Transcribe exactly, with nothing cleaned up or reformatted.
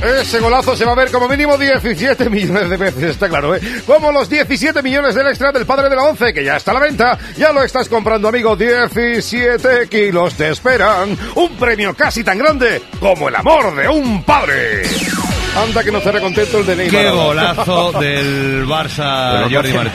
Ese golazo se va a ver como mínimo diecisiete millones de veces, está claro, ¿eh? Como los diecisiete millones del extra del padre de la once, que ya está a la venta. Ya lo estás comprando, amigo. diecisiete kilos te esperan. Un premio casi tan grande como el amor de un padre. Anda que no estará contento el de Neymar. Qué golazo del Barça, Jordi Martín.